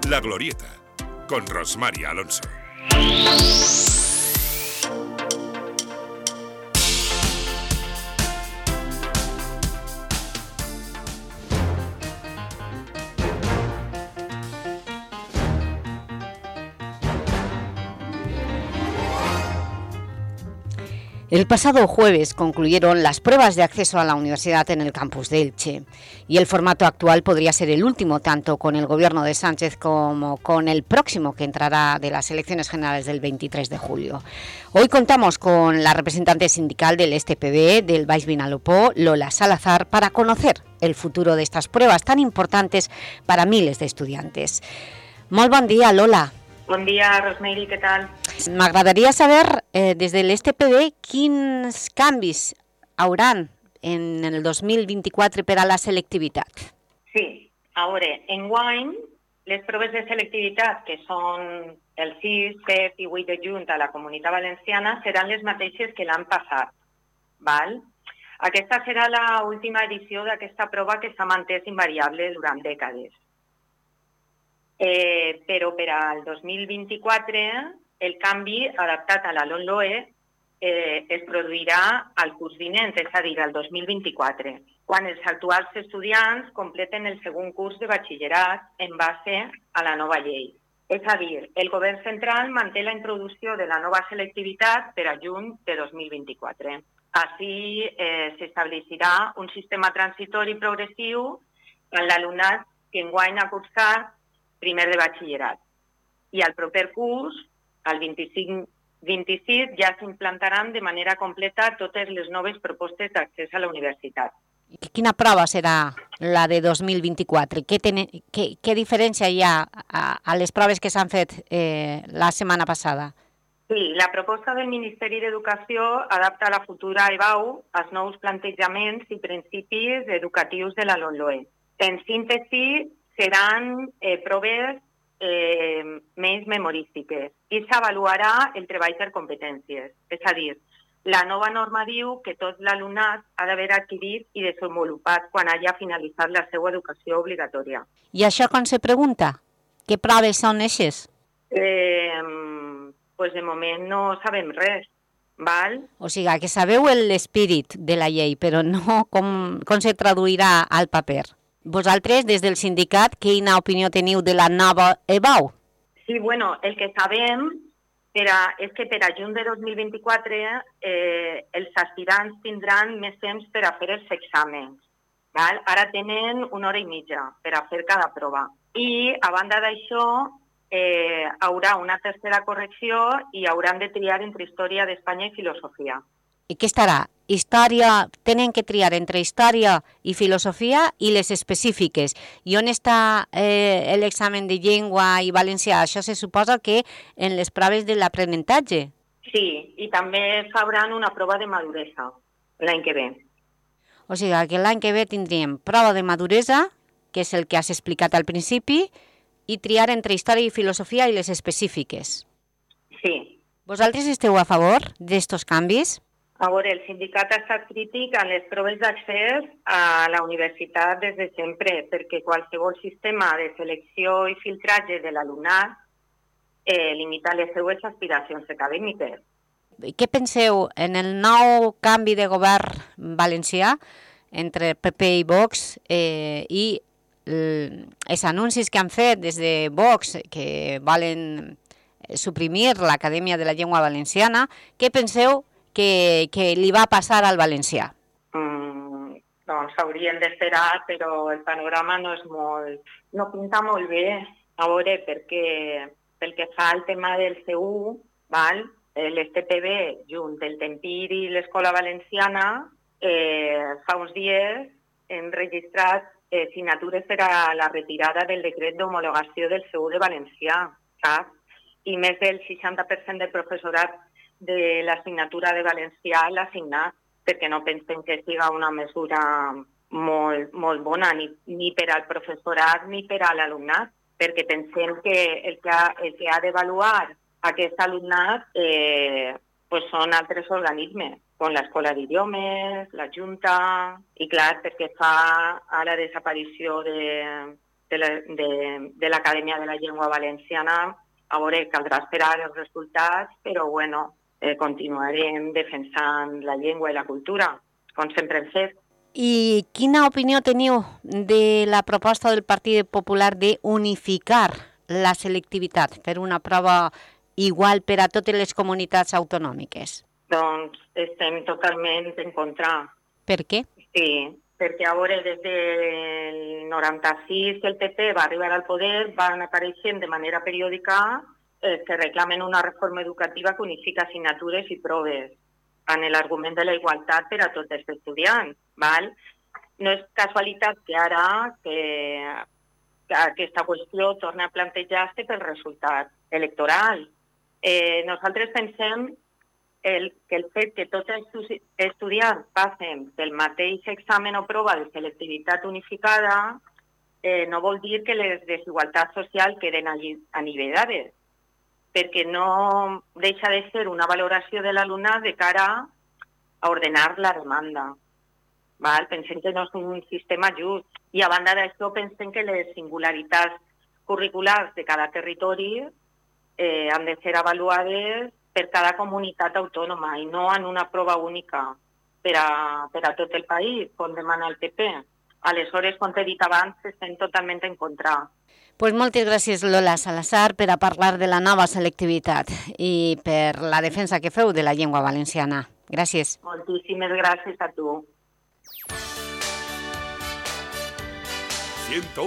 La Glorieta, con Rosmar Alonso. El pasado jueves concluyeron las pruebas de acceso a la universidad en el campus de Elche y el formato actual podría ser el último tanto con el gobierno de Sánchez como con el próximo que entrará de las elecciones generales del 23 de julio. Hoy contamos con la representante sindical del STPB del Baix Vinalopó, Lola Salazar, para conocer el futuro de estas pruebas tan importantes para miles de estudiantes. Molt bon dia, Lola. Bon dia, Rosmeri, què tal? M'agradaria saber, des de l'STPB, quins canvis hauran en el 2024 per a la selectivitat. Sí, a veure, enguany, les proves de selectivitat, que són el 6, 7 i 8 de juny a la Comunitat Valenciana, seran les mateixes que l'any passat. Val? Aquesta serà l'última edició d'aquesta prova que s'ha mantès invariable durant dècades. Però per al 2024 el canvi adaptat a la LOMLOE es produirà al curs vinent, és a dir, al 2024, quan els actuals estudiants completen el segon curs de batxillerat en base a la nova llei. És a dir, el govern central manté la introducció de la nova selectivitat per a juny de 2024. Així s'establirà un sistema transitori progressiu en l'alumnat que enguany ha cursat primer de batxillerat. I al proper curs, al 25-26, ja s'implantaran de manera completa totes les noves propostes d'accés a la universitat. Quina prova serà la de 2024? Què diferència hi ha a les proves que s'han fet la setmana passada? Sí, la proposta del Ministeri d'Educació adapta la futura EBAU als nous plantejaments i principis educatius de la LOMLOE. En síntesi, seran proves més memorístiques i s'avaluarà el treball per competències. És a dir, la nova norma diu que tot l'alumnat ha d'haver adquirit i desenvolupat quan hagi finalitzat la seva educació obligatòria. I això com se pregunta? Què proves són eixes? Pues de moment no sabem res. Val? O sigui, que sabeu l'espírit de la llei, però no com se traduirà al paper. Vosaltres, des del sindicat, quina opinió teniu de la nova EBAU? Sí, bueno, el que sabem és que per a juny de 2024 els aspirants tindran més temps per a fer els exàmens. Val? Ara tenen 1 hora i mitja per a fer cada prova. I, a banda d'això, haurà una tercera correcció i hauran de triar entre història d'Espanya i filosofia. I què estarà? Història, tenen que triar entre història i filosofia i les específiques. I on està l'examen de llengua i valencià? Això se suposa que en les proves de l'aprenentatge. Sí, i també faran una prova de maduresa l'any que ve. O sigui que l'any que ve tindríem prova de maduresa, que és el que has explicat al principi, i triar entre història i filosofia i les específiques. Sí. Vosaltres esteu a favor d'estos canvis? A veure, el sindicat ha estat crític en les proves d'accés a la universitat des de sempre, perquè qualsevol sistema de selecció i filtratge de l'alumnat limita les seues aspiracions acadèmiques. Què penseu en el nou canvi de govern valencià entre PP i Vox i els anuncis que han fet des de Vox que volen suprimir l'Acadèmia de la Llengua Valenciana? Què penseu que li va passar al valencià? Doncs hauríem d'esperar, però el panorama no pinta molt bé. A veure, perquè pel que fa al tema del C1, l'STPB, junt el Tempir i l'Escola Valenciana, fa uns dies hem registrat signatures per a la retirada del decret d'homologació del C1 de valencià, saps? I més del 60% del professorat de l'assignatura de valencià l'ha signat, perquè no pensem que siga una mesura molt bona ni per al professorat ni per a l'alumnat, perquè pensem que el que ha d'avaluar aquest alumnat són altres organismes, com l'Escola d'Idiomes, la Junta, i clar, perquè fa a la desaparició de l'Acadèmia de la Llengua Valenciana. A veure, caldrà esperar els resultats, però bueno, continuarem defensant la llengua i la cultura, com sempre hem fet. I quina opinió teniu de la proposta del Partit Popular d'unificar la selectivitat, fer una prova igual per a totes les comunitats autonòmiques? Doncs estem totalment en contra. Per què? Sí, perquè a veure, des del 96 que el PP va arribar al poder, van apareixent de manera periòdica que reclamen una reforma educativa que unifica assignatures i proves en l'argument de la igualtat per a tots els estudiants. Val? No és casualitat que ara que aquesta qüestió torna a plantejar-se pel resultat electoral. Nosaltres pensem que el fet que tots els estudiants passen pel mateix examen o prova de selectivitat unificada no vol dir que les desigualtats socials queden anivellades, perquè no deixa de ser una valoració de l'alumnat de cara a ordenar la demanda. Pensem que no és un sistema just. I a banda d'això pensem que les singularitats curriculars de cada territori han de ser avaluades per cada comunitat autònoma i no en una prova única per a tot el país, com demana el PP. Aleshores, com t'he dit abans, estem totalment en contra. Pues moltes gràcies, Lola Salazar, per a parlar de la nova selectivitat i per la defensa que feu de la llengua valenciana. Gràcies. Moltíssimes gràcies a tu. 101